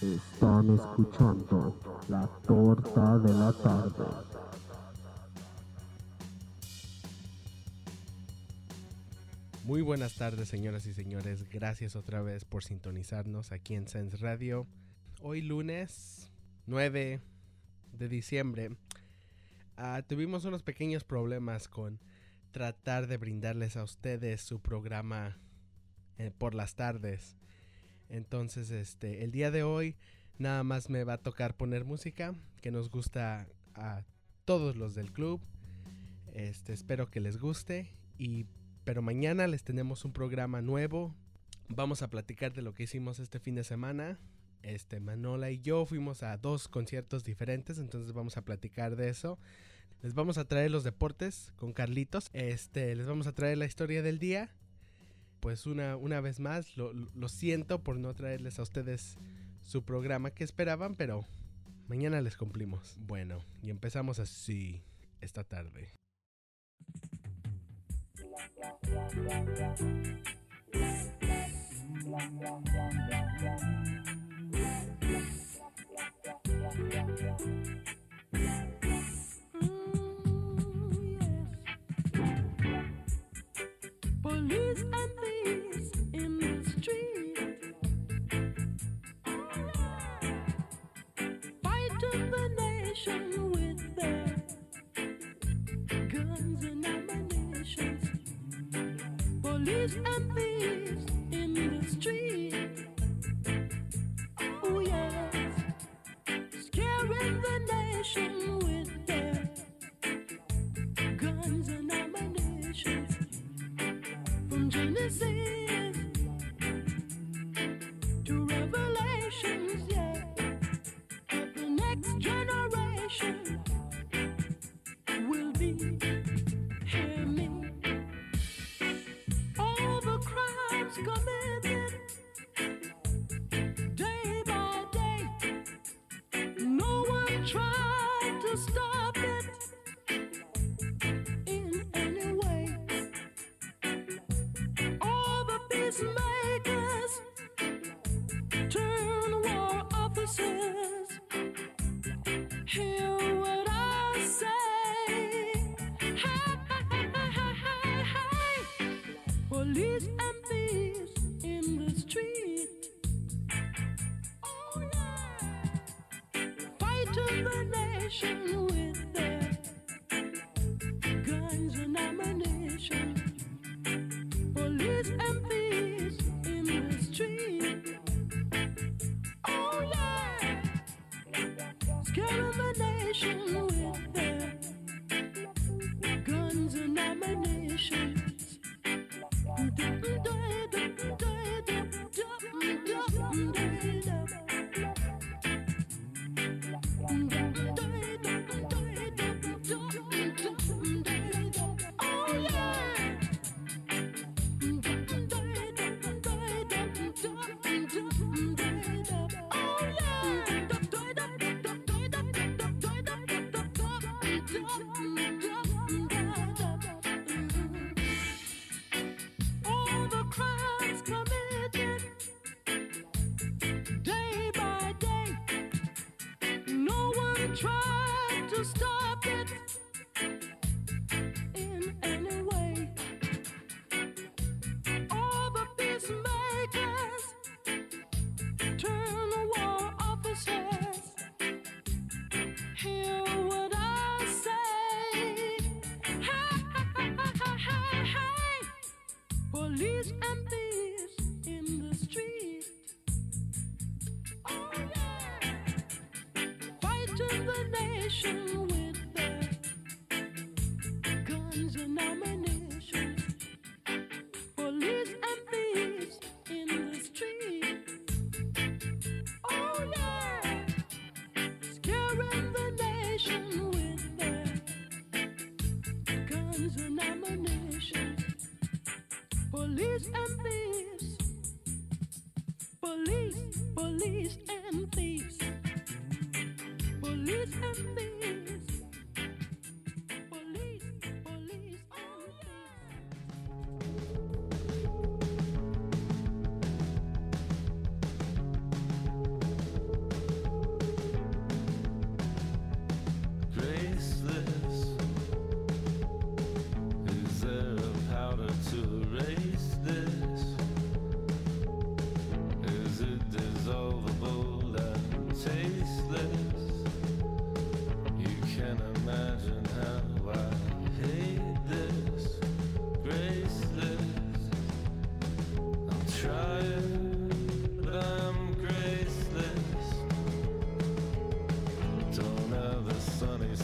Están escuchando La Torta de la Tarde. Muy buenas tardes, señoras y señores. Gracias otra vez por sintonizarnos aquí en Sense Radio. Hoy lunes 9 de diciembre tuvimos unos pequeños problemas con tratar de brindarles a ustedes su programa por las tardes. Entonces el día de hoy nada más me va a tocar poner música que nos gusta a todos los del club. Espero que les guste, pero mañana les tenemos un programa nuevo. Vamos a platicar de lo que hicimos este fin de semana. Manola y yo fuimos a 2 conciertos diferentes, entonces vamos a platicar de eso. Les vamos a traer los deportes con Carlitos. Les vamos a traer la historia del día. Pues una vez más, lo siento por no traerles a ustedes su programa que esperaban, pero mañana les cumplimos. Bueno, y empezamos así esta tarde. Police and thieves in the street, fighting the nation with their guns and ammunitions. Police and thieves in the street, oh yes, scaring the nation with their guns and ammunitions. From Genesis to Revelations, yeah, but the next generation will be, hear me, all the crimes committed day by day, no one tried to stop it in any way. All the peacemakers turn war officers. Hear what I say. Hey, hey, hey, hey, hey. Police and thieves in the street. Oh yeah. Fighting the nation with their guns and ammunition. Police and thieves in the street. Oh yeah, scaring the nation with their guns and ammunition. Oh yeah. All the crimes committed day by day, no one tried to stop it in any way. All the peacemakers turn war officers. Hear what I say. Hey, hey, hey, hey, hey. Police and thieves in the street. Oh yeah. Fighting the nation with their guns and ammunition. Police and thieves in the street. Oh yeah, scaring the nation with their guns and ammunition. Police and thieves. Police, police and thieves. Police and thieves. Police, police and thieves.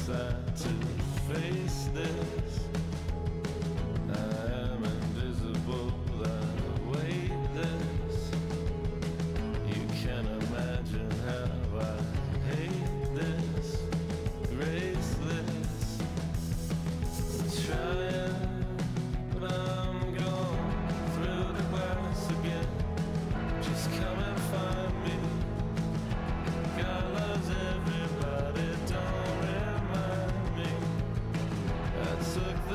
sad to face this. I am invisible, I weigh this. You can imagine how I hate this. Graceless. Trying, but I'm gone through the glass again. Just come and find me. God loves everybody, don't remind me. I took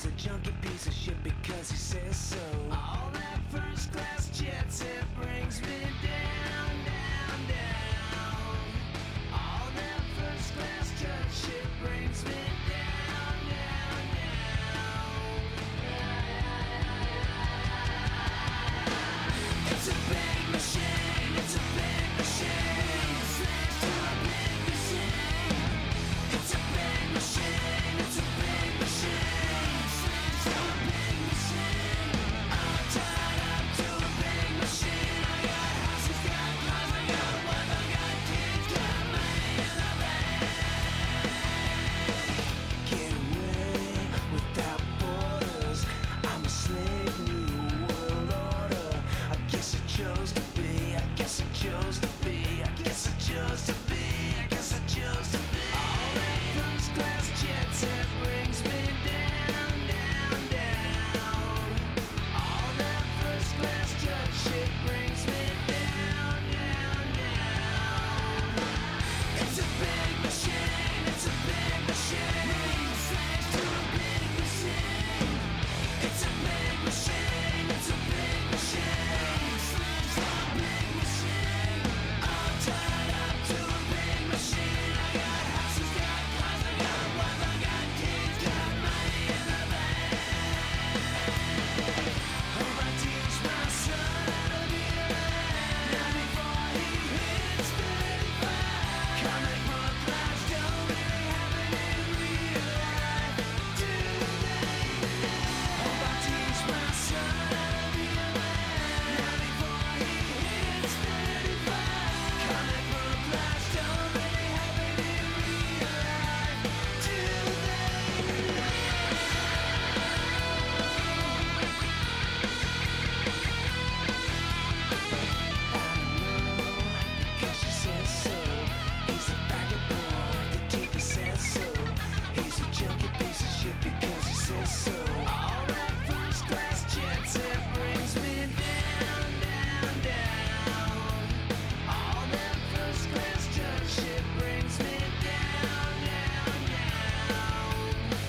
He's a junky piece of shit because he says so. All that first class jet set brings me down, down, down. All that first class jet shit brings me down, down, down. It's a big machine, it's a big machine. Thanks to a big machine. It's a big machine, it's a big machine. Thanks to a big machine. I'm tied up to a big machine. I got houses, got cars, I got a wife, I got kids, got money in the bank. Get away without borders. I'm a slave, new world order. I guess I chose to be, I guess I chose to be, I guess I chose to be, I guess I chose to be. All that first class jet set brings me down, down, down. All that first class jet shit brings me down, down, down. It's a big machine, it's a big machine. Thanks to a big machine. It's a big machine, it's a big machine. Thanks to a big machine. I'm tied up to a big machine. I got houses, got cars, I got a wife, I got kids, got money in the bank. Hope I teach my son how to be a man. Now before he hits 35. Comic book lives don't really happen in real life, do they? Hope I teach my son how to be a man. Now before he hits 35. Comic book lives don't really happen in real life, do they? Because she says so. He's a bagger boy, the teacher says so. He's a junky piece of shit because he says so. All that first class jet set brings me down, down, down. All that first class jet shit brings me down, down, down.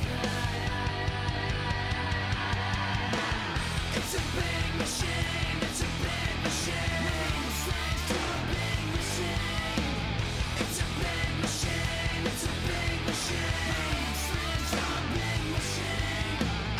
It's a big machine, it's a big machine. Thanks to a big machine. It's a big machine, it's a big machine. Thanks to a big machine.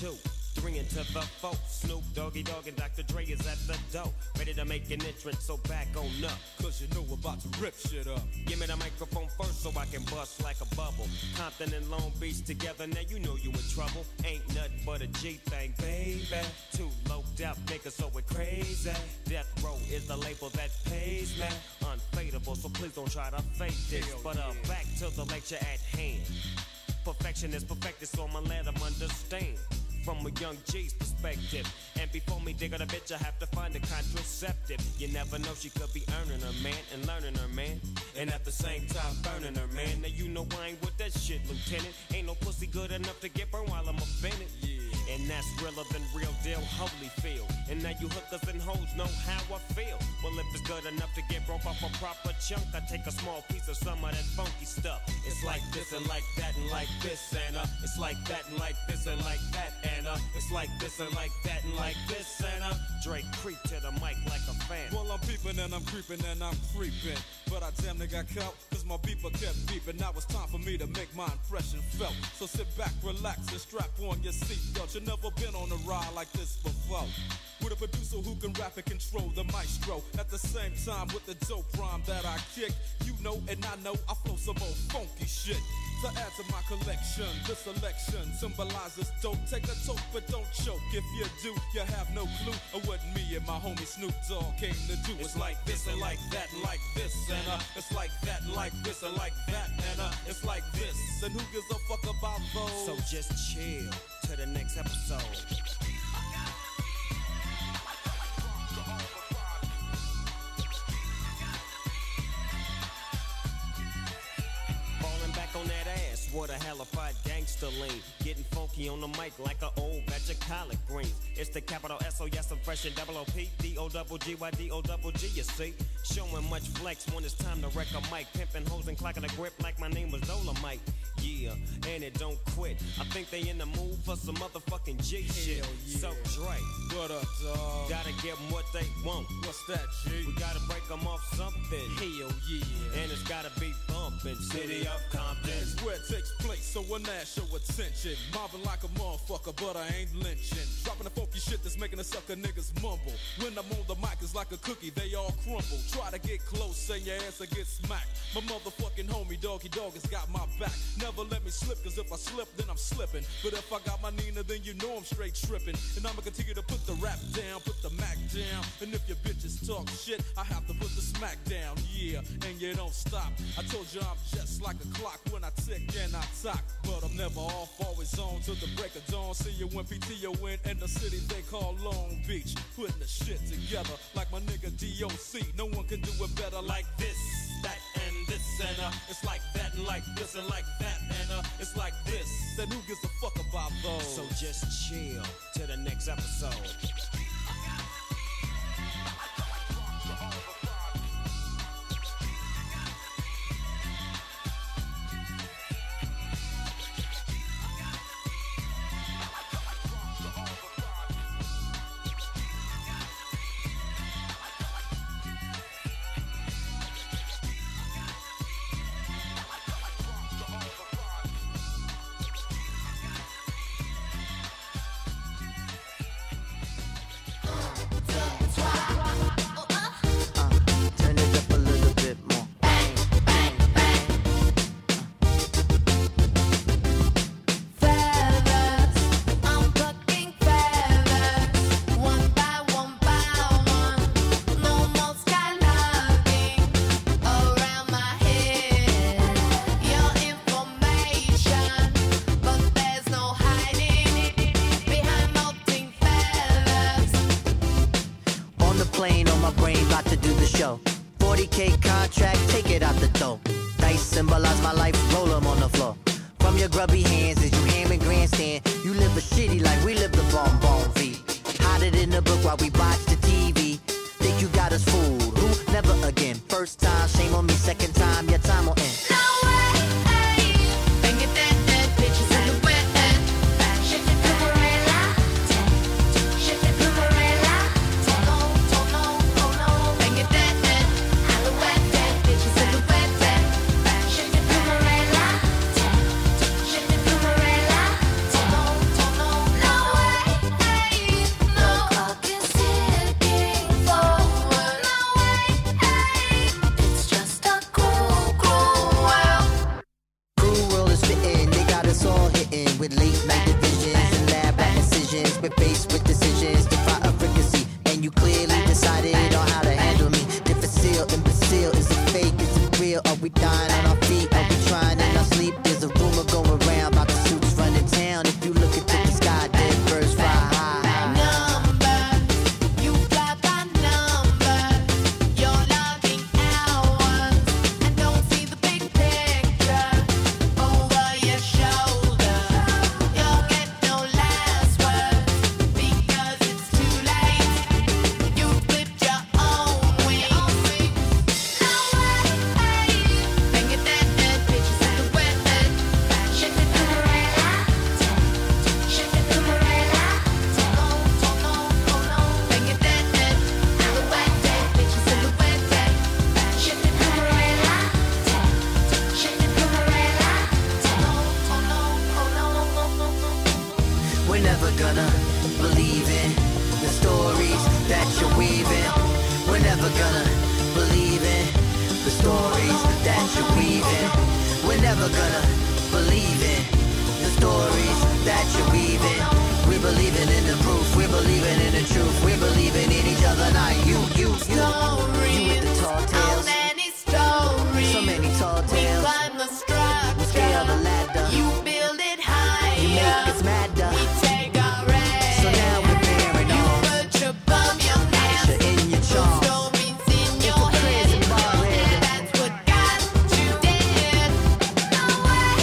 2, 3 into the 4. Snoop Doggy Dogg and Dr. Dre is at the door, ready to make an entrance, so back on up. Cause you know we're about to rip shit up. Give me the microphone first so I can bust like a bubble. Compton and Long Beach together, now you know you in trouble. Ain't nothing but a G thing, baby. Too loped out niggas, so it crazy. Death Row is the label that pays me. Unfadable, so please don't try to fake this. But back to the lecture at hand. Perfection is perfected, so I'ma let them understand. From a young G's perspective. And before me dig on a bitch, I have to find a contraceptive. You never know, she could be earning her man and learning her man. And at the same time burning her man. Now you know I ain't with that shit, Lieutenant. Ain't no pussy good enough to get burned while I'm offended. Yeah. And that's realer than real deal, Holyfield. And now you hookers and hoes know how I feel. Well, if it's good enough to get broke off a proper chunk, I take a small piece of some of that funky stuff. It's like this and like that and like this and it's like that and like this and like that and it's like this and like that and like this and Drake creep to the mic like a fan. Well, I'm peeping and I'm creeping and I'm creeping, but I damn near got caught cause my beeper kept beeping. Now it's time for me to make my impression felt. So sit back, relax and strap on your seatbelt. You've never been on a ride like this before. With a producer who can rap and control the maestro. At the same time with the dope rhyme that I kick. You know and I know I flow some old funky shit. To add to my collection, this selection symbolizes dope. Take a toke but don't choke. If you do, you have no clue of what me and my homie Snoop Dogg came to do. It's like this and like that and like this and it's like that and like this and like that and it's like this. And who gives a fuck about those? So just chill to the next episode. On that ass, what a hellified gangster lean. Getting funky on the mic like an old batch of collard greens. It's the capital S-O, yes, I'm fresh and double O-P. D-O-double-G-Y-D-O-double-G, you see. Showing much flex when it's time to wreck a mic. Pimping hoes and clocking a grip like my name was Dolomite. Yeah, and it don't quit. I think they in the mood for some motherfucking G shit. Yeah. So Dre, what up, dog? gotta give them what they want. What's that, G? We gotta break them off something. Hell yeah. And it's gotta be bumpin'. City of Compton. It's where it takes place, so when that show attention. Mobbing like a motherfucker, but I ain't lynching. Dropping the funky shit that's making the sucker niggas mumble. When I'm on the mic, it's like a cookie, they all crumble. Try to get close, and your ass will get smacked. My motherfucking homie, Doggy Dogg, has got my back. Never let me slip, cause if I slip, then I'm slipping. But if I got my Nina, then you know I'm straight tripping. And I'ma continue to put the rap down, put the Mac down. And if your bitches talk shit, I have to put the smack down. Yeah, and you don't stop. I told you I'm just like a clock when I tick and I talk. But I'm never off, always on till the break of dawn. See you when PTO in the city they call Long Beach. Putting the shit together like my nigga DOC. No one can do it better like this, that, and this. And it's like that and like this and like that. And it's like this. Then who gives a fuck about those? So just chill to the next episode. Turn it up a little bit more. Feathers, I'm plucking feathers, one by one. No more skylarking around my head. Your information, but there's no hiding behind molting feathers. On the plane, on my brain, about to do the show. 40K contract, take it out the door. Dice symbolize my life, roll 'em on the floor. From your grubby hands as you ham and grandstand, you live a shitty life, we live the bon V. Hide it in the book while we watch the TV. Think you got us fooled, who? Never again. First time, shame on me, second time, your time will end. No way, bang it that bitches in the wet. Shift it, Pumperella. Shift it, Pumperella. Oh no, bang it that alouette, bitches in the wet. Shift it, Pumperella. Shift it, Pumperella. Oh no, flying on our feet, are we trying in our sleep? There's a rumor going around about the suits running town. If you look into the sky, dead birds fly high. You got my number. You're logging hours and don't see the big picture over your shoulder. You'll get no last words because it's too late. You flipped your own wings. No way. Bang it that pictures in the wet. Shake it umbrella. Shake it umbrella. Bang it that silhouette, pictures in the wet. Shake it umbrella. Shake it umbrella. We're never gonna believe in the stories that you're weaving. We're never gonna believe in the stories that you're weaving. We're never gonna believe in the stories that you're weaving. We're believing in the proof. We're believing in the truth. We're believing in each other. Now you with the tall So tales. many stories. So many tall We tales. climb the We scale the structure. ladder. You build it You make higher. us madder. We take our rest. So now we're bearing You on. put your bum, your Asher nest. in your charm. Stories in If your a crazy head. ball head. That's what got you dead. No way.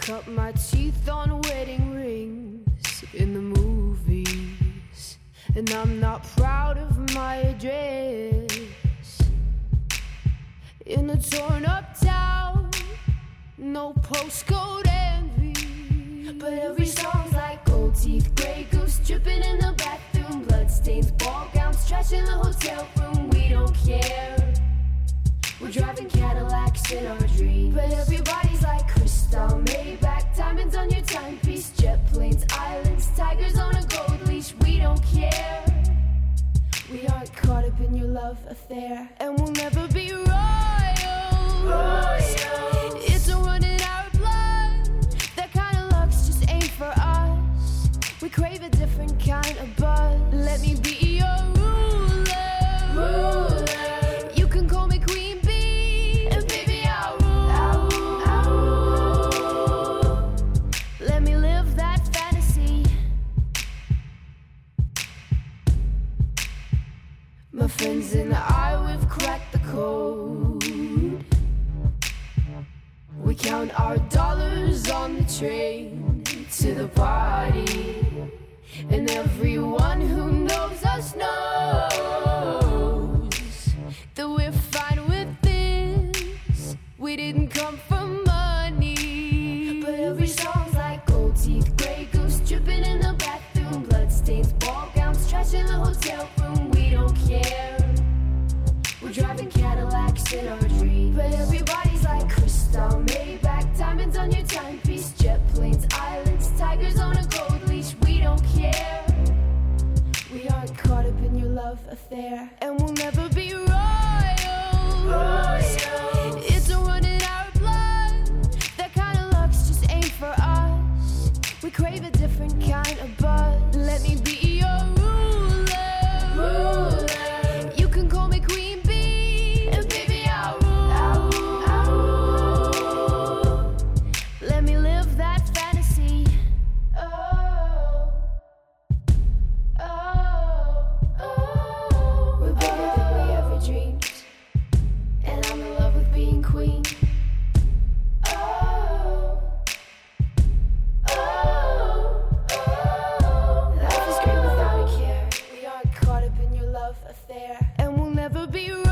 cut my teeth on wedding rings in the movies, and I'm not proud of my address. In a torn up town, no postcode envy, but every song's like gold teeth, grey goose dripping in the bathroom, bloodstains, ball gowns, trash in the hotel room. We don't care. We're driving Cadillacs in our dreams, but everybody's like crystal, Maybach, diamonds on your timepiece, jet planes, islands, tigers on a gold leash. We don't care. We aren't caught up in your love affair, and we'll never be royals. It's a run in our blood. That kind of luck's just ain't for us. We crave a different kind of buzz. Let me be your ruler. You can call me Queen Bee, and baby I'll rule. Let me live that fantasy. My friends and I, we've cracked the code. We count our dollars on the train to the party, and everyone who knows us knows that we're fine with this. We didn't come for money, but every song's like gold teeth, grey goose dripping in the bathroom, bloodstains, ball gowns, trash in the hotel room. We don't care. We're driving Cadillacs in our dreams, but everybody's like crystal, Maybach, diamonds on your timepiece, jet planes, islands, tigers on a gold leash. We don't care. We aren't caught up in your love affair, and we'll never be royals. It's a run in our blood. That kind of luck's just ain't for us. We crave a different kind of buzz. Let me be your ruler. You can call me Queen Bee, and baby I'll rule. Let me live that fantasy. We're bigger than we ever dreamed, and I'm in love with being queen. Life is great without a care. We aren't caught up in your love affair, and we'll never be royals.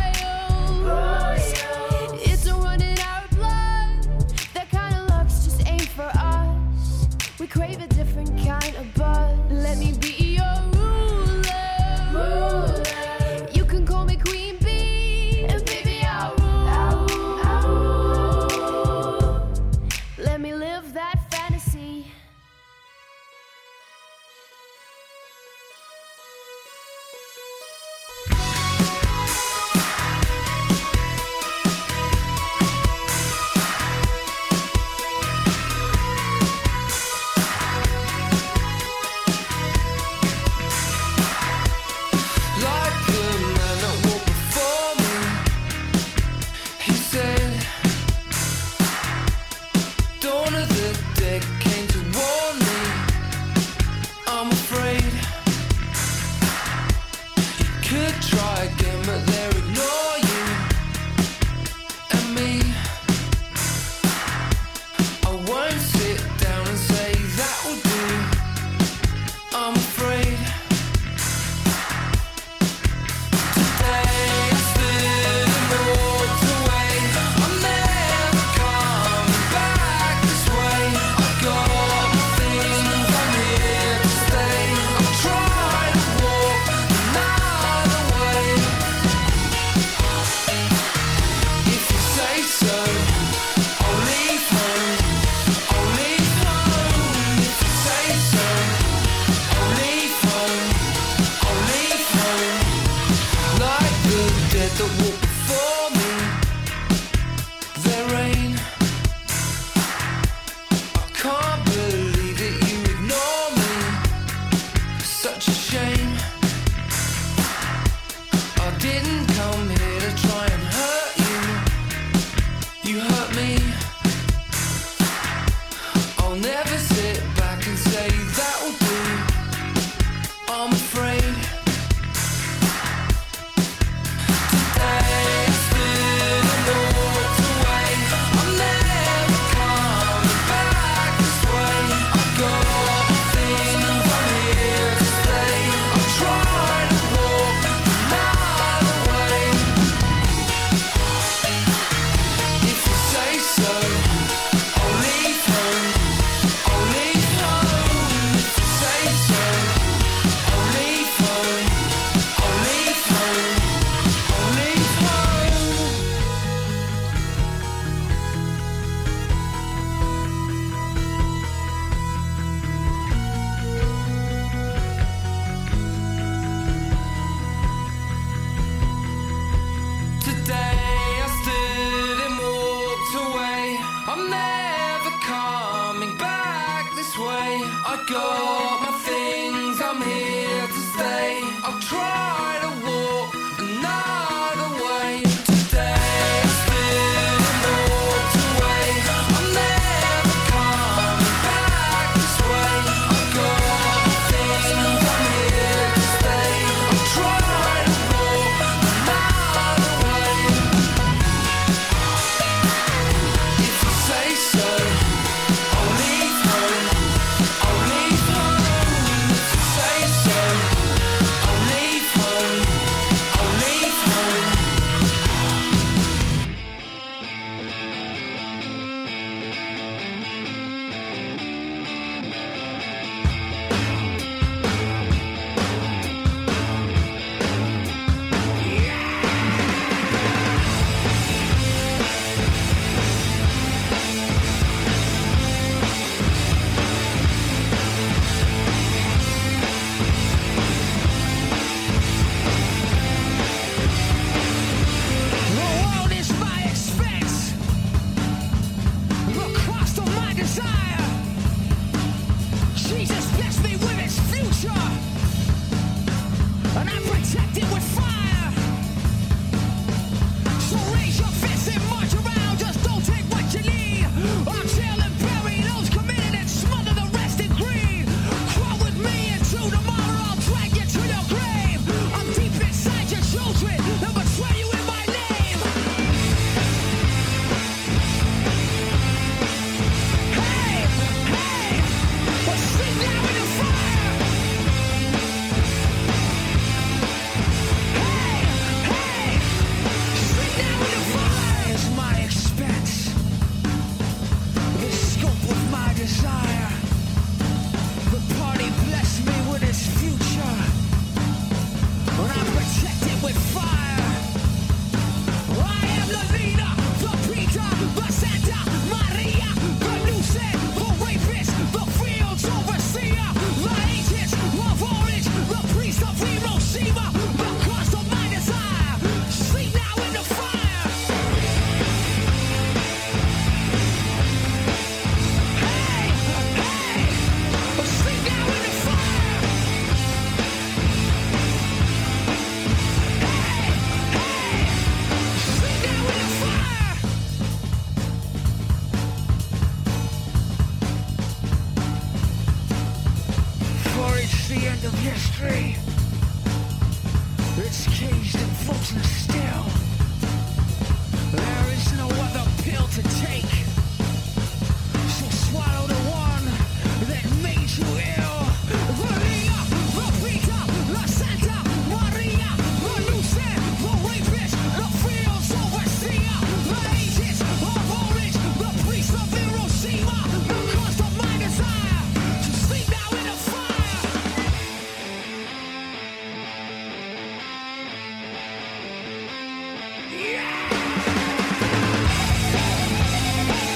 It's a run in our blood. That kind of luck's just ain't for us. We crave a different kind of buzz. Let me be your ruler. You can call me Queen Bee, and baby I'll rule. Let me live that fantasy. got my things, I'm here to stay. I'll try to walk another way. Today I still walked away. I'm never coming back this way. I've got my things, I'm here to stay. I'll try to walk another way. If you say so, I'll leave home. I'll leave home. If you say so, I'll leave home. I'll leave home. The world is my expense, the cost of my desire. Jesus blessed me with his future, and I protect it with fire. So raise your fists and march around, just don't take what you need. Until and bury those committed and smother the rest in greed. Crawl with me into tomorrow, I'll drag you to your grave. I'm deep inside your children, they'll betray you in my name. Hey, hey, we'll sleep now in the fire. Hey, hey, sleep now in the fire. Is my expense, the scope of my desire. The party blessed me with its future, and I protect it with fire. I am the leader, the Peter, the Santa Maria, the nuisance, the rapist, the fields overseer, the agents of orange, the priest of Hiroshima, the cost of my desire. Sleep now in the fire. Hey, hey, sleep now in the fire. Hey, hey, sleep now in the fire. For it's the end of history. It's caged and frozen still. There is no other pill to take. So swallow the one that made you ill. The leader, the Peter, the Santa Maria, the nuisance, the rapist, the fields overseer, the agents of orange, the priest of Hiroshima, the cost of my desire. To sleep now in the fire. Yeah!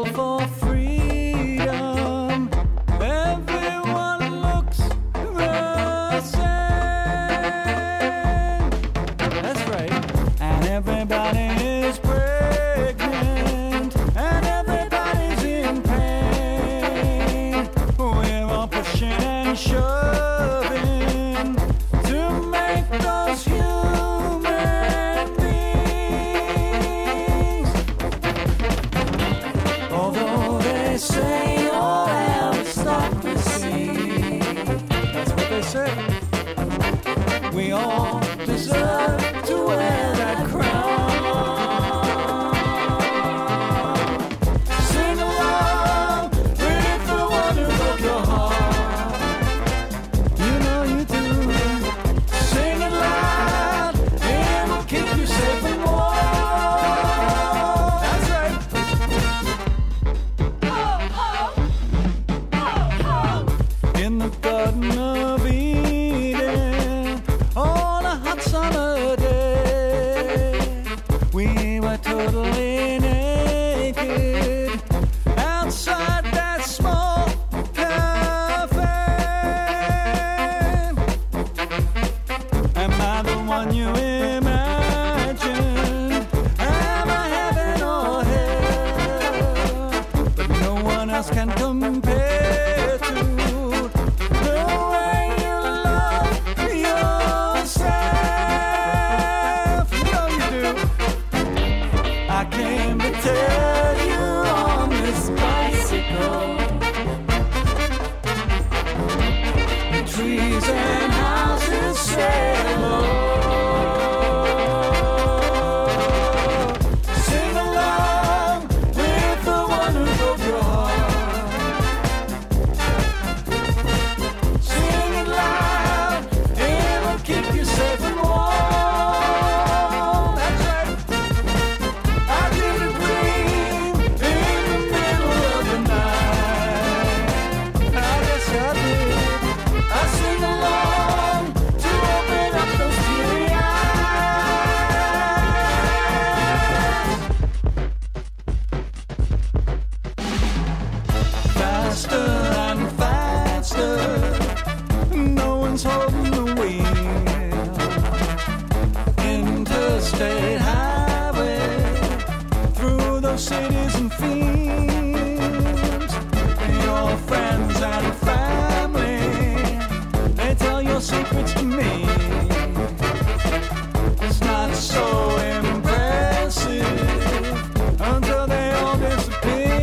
struggle for freedom. Everyone looks the same. That's right. And everybody is pregnant. And everybody's in pain. We're all pushing and shoving to make those human beings. Although they say all aristocracy, that's what they say. We all deserve to wear that crown. Sing along with the one who broke your heart. You know you do. Sing it loud, it will keep you safe and warm. That's right. In the Garden of Eden, on a hot summer day, we were totally naked outside that small cafe. Am I the one you imagine? Am I heaven or hell? But no one else can compare to the way you love yourself. You know you do. I came to tell you on this bicycle, the trees and houses say hello. Sing along with the one who broke your heart. Sing it loud, it will keep you safe and warm. That's right. I did a dream in the middle of the night. I guess I did. I sing along to open up those teary eyes. Faster and faster, no one's holding the wheel. Interstate highway, through those cities and fields. Your friends and family, they tell your secrets to me. It's not so impressive until they all disappear.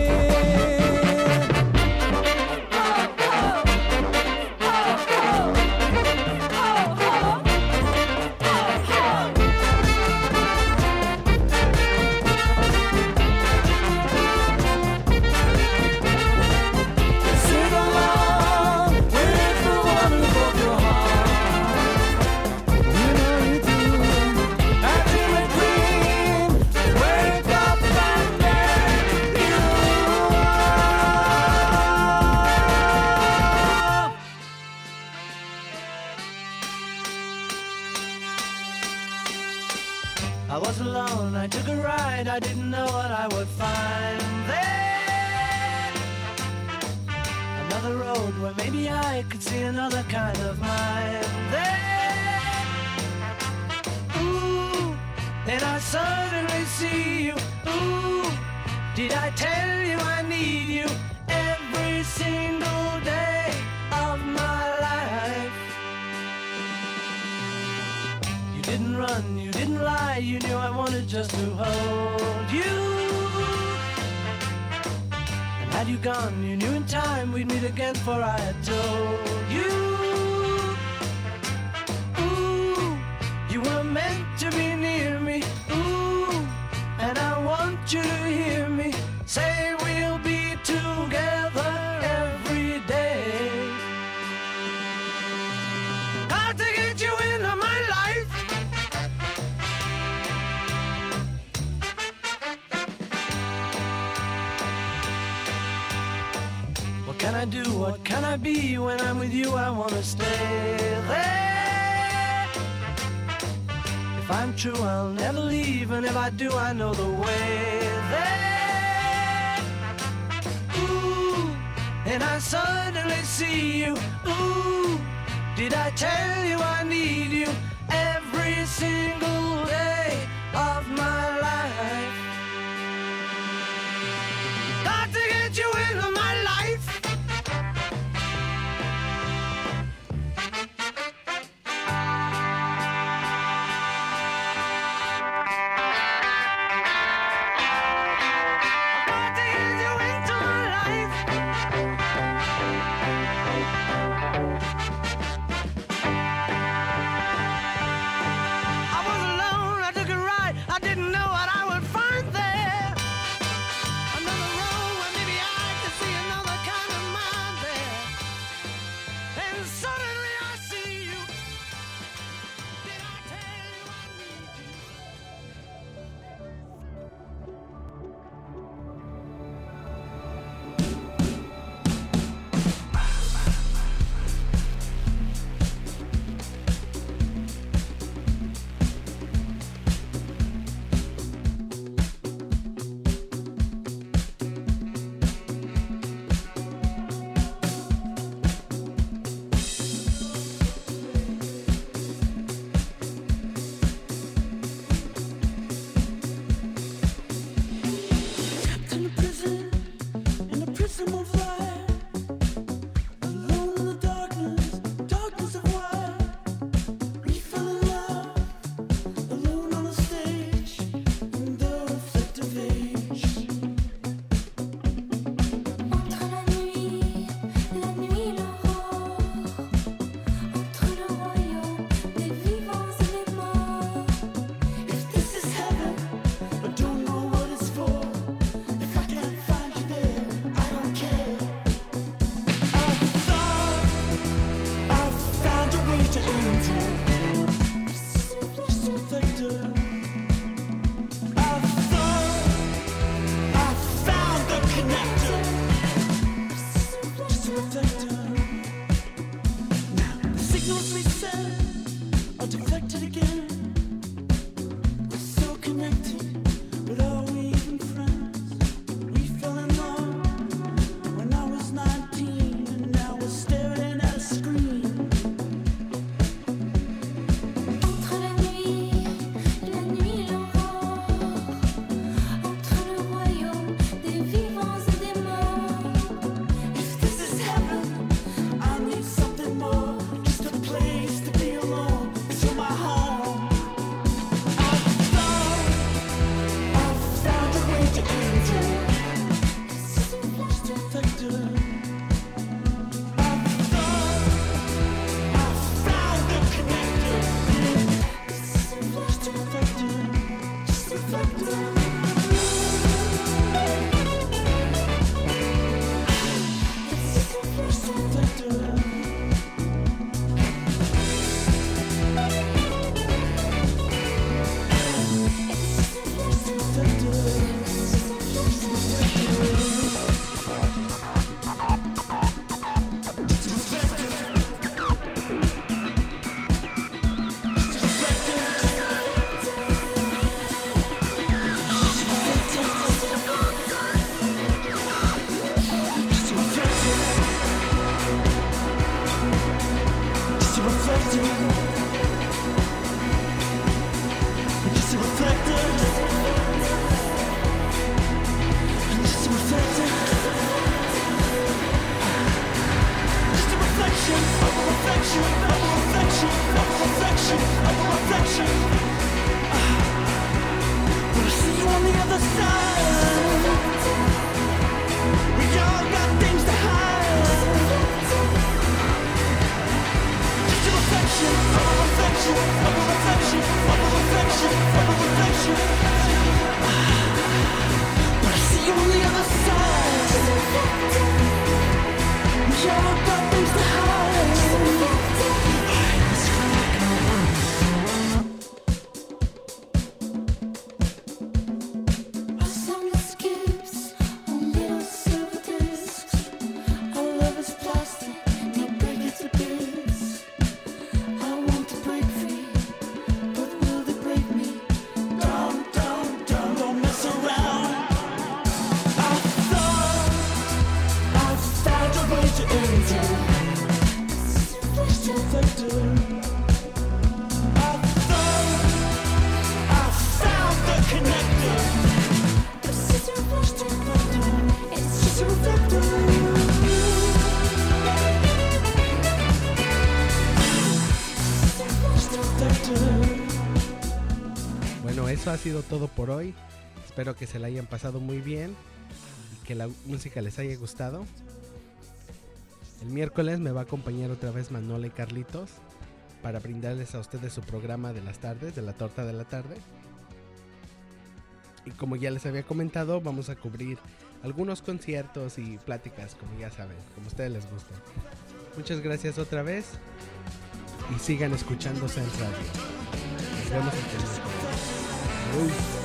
Sing along with the one who broke your heart. You know you do. I dream a dream, wake up and there you are. I was alone, I took a ride, I didn't know what I would find there. Another road where maybe I could see another kind of mind there. Ooh, then I suddenly see you. Ooh, did I tell you I need you every single day of my life? You didn't run, you didn't lie, you knew I wanted just to hold you. And had you gone, you knew in time we'd meet again, for I had told you. Ooh, you were meant to be near me. Ooh, and I want you to hear me say we'll be together every day. Hard to get you into my life. What can I do? What can I be? When I'm with you, I wanna stay there. If I'm true, I'll never leave, and if I do, I know the way there. Did I tell you I need you every single day of my life? Got to get you into my life. Got to get you into my life. I was alone, I took a ride, I didn't know what I would find there. Another road where maybe I could see another kind of mind there. And suddenly I see you. Did I tell you I need you? In a prison of fire, alone in the darkness of wire. We fell in love, alone on the stage, in the reflective age. Entre la nuit, l'aurore, entre le royaume des vivants et des morts. If this is heaven, I don't know what it's for. If I can't find you there, I don't care. I thought I found a way to enter. Just a vector. I thought I found the connector. Just a vector. Now the signals we send are deflected again. We're so connected, but are we even friends? We fell in love when I was 19, and now we're staring at a screen. Entre la nuit, l'aurore, entre le royaume des vivants et des morts. If this is heaven, I need something more. Just a place to be alone. It's my home. I thought I found a way to enter. Just a vector. I thought I found the connector. Just a vector. Just a vector. Just a vector. Just a vector. eso ha sido todo por hoy. Espero que se la hayan pasado muy bien y que la música les haya gustado. El miércoles me va a acompañar otra vez Manola y Carlitos para brindarles a ustedes su programa de las tardes, de la torta de la tarde. Y como ya les había comentado, vamos a cubrir algunos conciertos y pláticas, como ya saben, como a ustedes les gusta. Muchas gracias otra vez y sigan escuchando Sense Radio. Nos vemos en el miércoles.